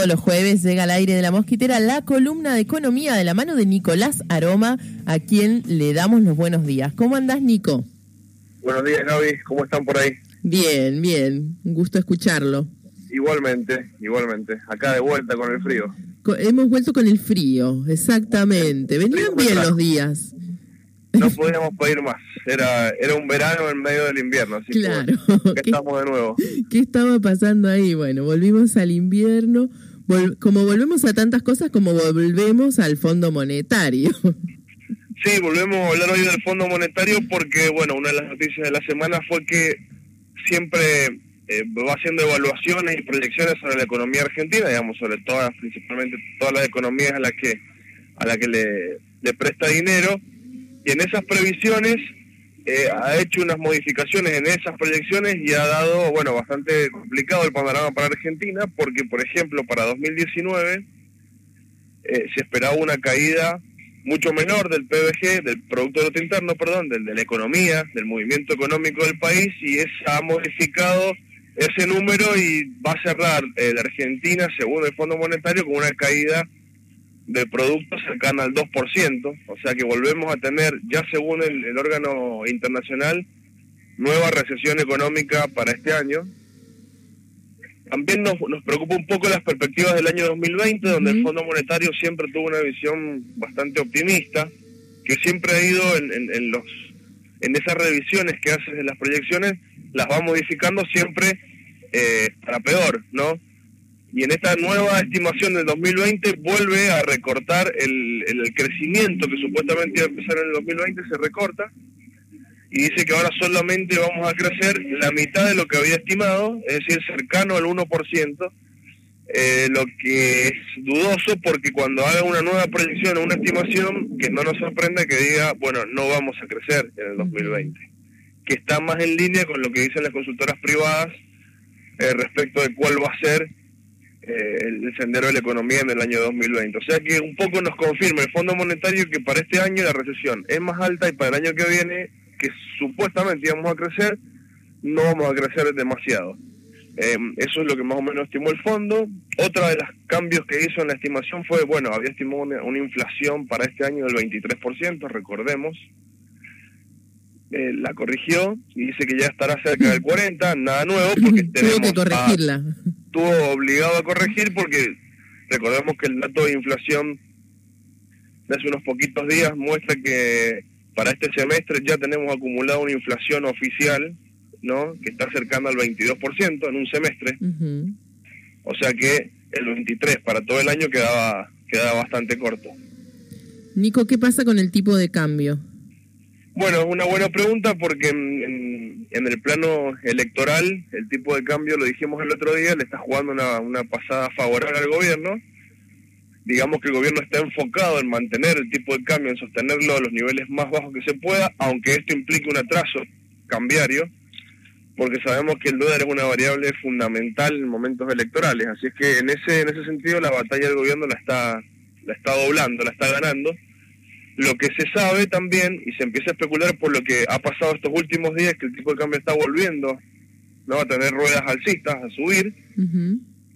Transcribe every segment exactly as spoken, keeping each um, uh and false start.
todos los jueves llega al aire de La Mosquitera la columna de economía de la mano de Nicolás Aroma, a quien le damos los buenos días. ¿Cómo andás, Nico? Buenos días, Gaby. ¿Cómo están por ahí? Bien, bien. Un gusto escucharlo. Igualmente, igualmente. Acá de vuelta con el frío. Co- hemos vuelto con el frío, exactamente. Venían bien los días. No podíamos pedir más. Era era un verano en medio del invierno. Así Claro. que ¿Qué, estamos de nuevo. ¿Qué estaba pasando ahí? Bueno, volvimos al invierno. Vol- como volvemos a tantas cosas, como volvemos al Fondo Monetario. Sí, volvemos a hablar hoy del Fondo Monetario porque, bueno, una de las noticias de la semana fue que siempre eh, va haciendo evaluaciones y proyecciones sobre la economía argentina, digamos, sobre todas, principalmente todas las economías a las que a la que le, le presta dinero, y en esas previsiones eh, ha hecho unas modificaciones en esas proyecciones y ha dado, bueno, bastante complicado el panorama para Argentina, porque, por ejemplo, para dos mil diecinueve eh, se esperaba una caída mucho menor del P B G, del Producto Bruto Interno, perdón, del, de la economía, del movimiento económico del país, y esa ha modificado ese número y va a cerrar eh, la Argentina, según el Fondo Monetario, con una caída de producto cercana al dos por ciento, o sea que volvemos a tener, ya según el, el órgano internacional, nueva recesión económica para este año. También nos, nos preocupa un poco las perspectivas del año dos mil veinte, donde el Fondo Monetario siempre tuvo una visión bastante optimista, que siempre ha ido en, en, en los en esas revisiones que hace de las proyecciones, las va modificando siempre eh, para peor, ¿no? Y en esta nueva estimación del dos mil veinte vuelve a recortar el, el crecimiento que supuestamente iba a empezar en el dos mil veinte, se recorta, y dice que ahora solamente vamos a crecer la mitad de lo que había estimado, es decir, cercano al uno por ciento, eh, lo que es dudoso porque cuando haga una nueva proyección o una estimación, que no nos sorprenda que diga, bueno, no vamos a crecer en el dos mil veinte, que está más en línea con lo que dicen las consultoras privadas eh, respecto de cuál va a ser eh, el sendero de la economía en el año dos mil veinte. O sea que un poco nos confirma el Fondo Monetario que para este año la recesión es más alta y para el año que viene, que supuestamente íbamos a crecer, no vamos a crecer demasiado. Eh, eso es lo que más o menos estimó el fondo. Otra de los cambios que hizo en la estimación fue, bueno, había estimado una, una inflación para este año del veintitrés por ciento, recordemos. Eh, la corrigió y dice que ya estará cerca del cuarenta por ciento, nada nuevo, porque tenemos Tuvo que corregirla. A, estuvo obligado a corregir porque recordemos que el dato de inflación de hace unos poquitos días muestra que para este semestre ya tenemos acumulado una inflación oficial, ¿no?, que está cercana al veintidós por ciento en un semestre. Uh-huh. O sea que el veintitrés para todo el año quedaba quedaba bastante corto. Nico, ¿qué pasa con el tipo de cambio? Bueno, es una buena pregunta porque en, en, en el plano electoral el tipo de cambio, lo dijimos el otro día, le está jugando una, una pasada favorable al gobierno. Digamos que el gobierno está enfocado en mantener el tipo de cambio, en sostenerlo a los niveles más bajos que se pueda, aunque esto implique un atraso cambiario, porque sabemos que el dólar es una variable fundamental en momentos electorales. Así es que en ese en ese sentido la batalla del gobierno la está la está doblando, la está ganando. Lo que se sabe también, y se empieza a especular por lo que ha pasado estos últimos días, que el tipo de cambio está volviendo, ¿no?, a tener ruedas alcistas, a subir. Uh-huh.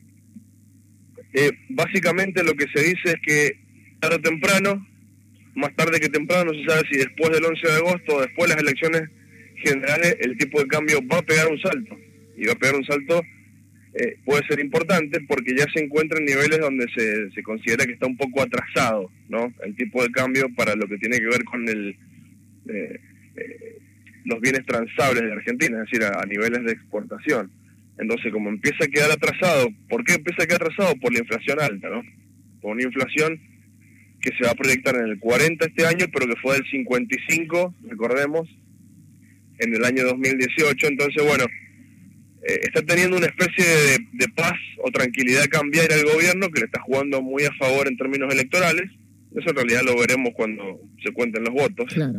Eh, básicamente lo que se dice es que tarde o temprano, más tarde que temprano, no se sabe si después del once de agosto o después de las elecciones generales, el tipo de cambio va a pegar un salto, y va a pegar un salto, eh, puede ser importante porque ya se encuentra en niveles donde se, se considera que está un poco atrasado, ¿no?, el tipo de cambio para lo que tiene que ver con el eh, eh, los bienes transables de Argentina, es decir, a, a niveles de exportación. Entonces, como empieza a quedar atrasado, ¿por qué empieza a quedar atrasado? Por la inflación alta, ¿no? Por una inflación que se va a proyectar en el cuarenta este año, pero que fue del cincuenta y cinco, recordemos, en el año dos mil dieciocho. Entonces, bueno, eh, está teniendo una especie de, de paz o tranquilidad cambiaria al gobierno que le está jugando muy a favor en términos electorales. Eso en realidad lo veremos cuando se cuenten los votos. Claro.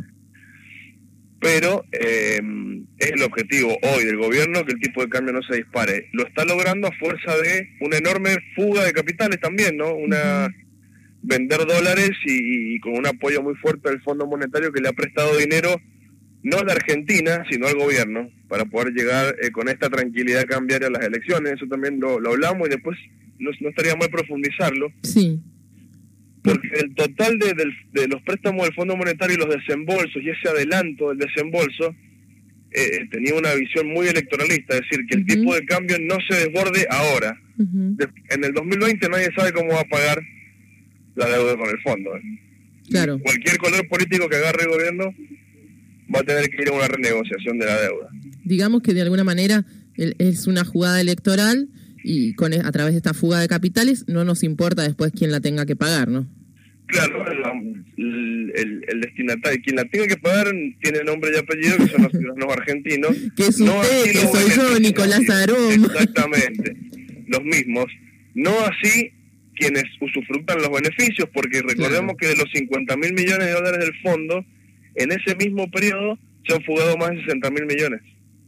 Pero eh, es el objetivo hoy del gobierno que el tipo de cambio no se dispare. Lo está logrando a fuerza de una enorme fuga de capitales también, ¿no? Una uh-huh. vender dólares y, y con un apoyo muy fuerte del Fondo Monetario que le ha prestado dinero no a la Argentina, sino al gobierno, para poder llegar eh, con esta tranquilidad cambiaria a las elecciones. Eso también lo, lo hablamos y después no, no estaría mal profundizarlo. Sí. Porque el total de, de, de los préstamos del Fondo Monetario y los desembolsos, y ese adelanto del desembolso, eh, tenía una visión muy electoralista, es decir, que el uh-huh. tipo de cambio no se desborde ahora. Uh-huh. De, en el dos mil veinte nadie sabe cómo va a pagar la deuda con el fondo. ¿eh? Claro. Cualquier color político que agarre el gobierno va a tener que ir a una renegociación de la deuda. Digamos que de alguna manera es una jugada electoral y con a través de esta fuga de capitales no nos importa después quién la tenga que pagar, ¿no? Claro, el, el, el destinatario, quien la tenga que pagar tiene nombre y apellido, que son los ciudadanos argentinos. Que es no usted, que soy yo, Nicolás Aroma. Exactamente, los mismos. No así quienes usufructan los beneficios, porque recordemos claro. que de los cincuenta mil millones de dólares del fondo, en ese mismo periodo se han fugado más de sesenta mil millones.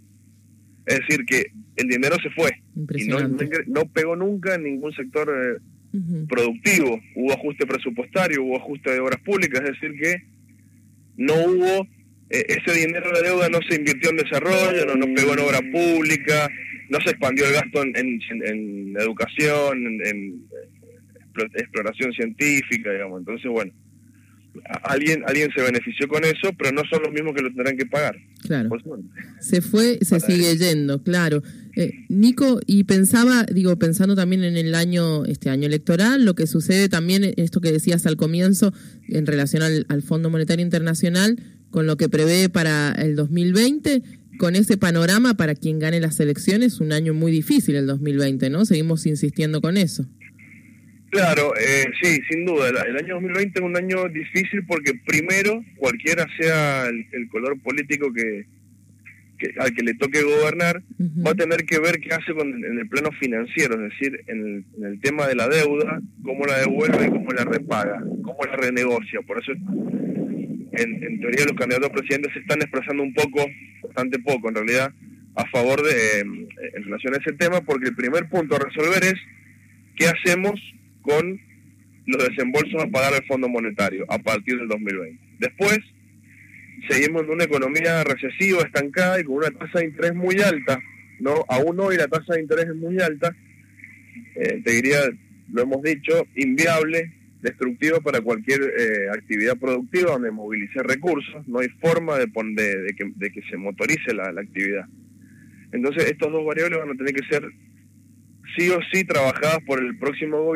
Es decir, que el dinero se fue y no, no pegó nunca en ningún sector eh, uh-huh. productivo. Hubo ajuste presupuestario, hubo ajuste de obras públicas, es decir que no hubo, eh, ese dinero de deuda no se invirtió en desarrollo, no, no pegó en obra pública, no se expandió el gasto en, en, en educación, en, en exploración científica, digamos. Entonces, bueno, alguien alguien se benefició con eso, pero no son los mismos que lo tendrán que pagar. Claro. Se fue, se sigue yendo, claro. Eh, Nico, y pensaba, digo, pensando también en el año, este año electoral, lo que sucede también, esto que decías al comienzo, en relación al, al Fondo Monetario Internacional, con lo que prevé para el dos mil veinte, con ese panorama para quien gane las elecciones, un año muy difícil el dos mil veinte, ¿no? Seguimos insistiendo con eso. Claro, eh, sí, sin duda. El año dos mil veinte es un año difícil porque primero, cualquiera sea el, el color político que, que al que le toque gobernar, uh-huh. va a tener que ver qué hace con, en el plano financiero, es decir, en el, en el tema de la deuda, cómo la devuelve, cómo la repaga, cómo la renegocia. Por eso, en, en teoría, los candidatos a presidentes se están expresando un poco, bastante poco en realidad, a favor de, eh, en relación a ese tema, porque el primer punto a resolver es qué hacemos con los desembolsos a pagar al Fondo Monetario a partir del dos mil veinte. Después, seguimos en una economía recesiva, estancada y con una tasa de interés muy alta, ¿no? Aún hoy la tasa de interés es muy alta, eh, te diría, lo hemos dicho, inviable, destructiva para cualquier eh, actividad productiva donde movilice recursos, no hay forma de, de, de, que, de que se motorice la, la actividad. Entonces, estos dos variables van a tener que ser sí o sí trabajadas por el próximo gobierno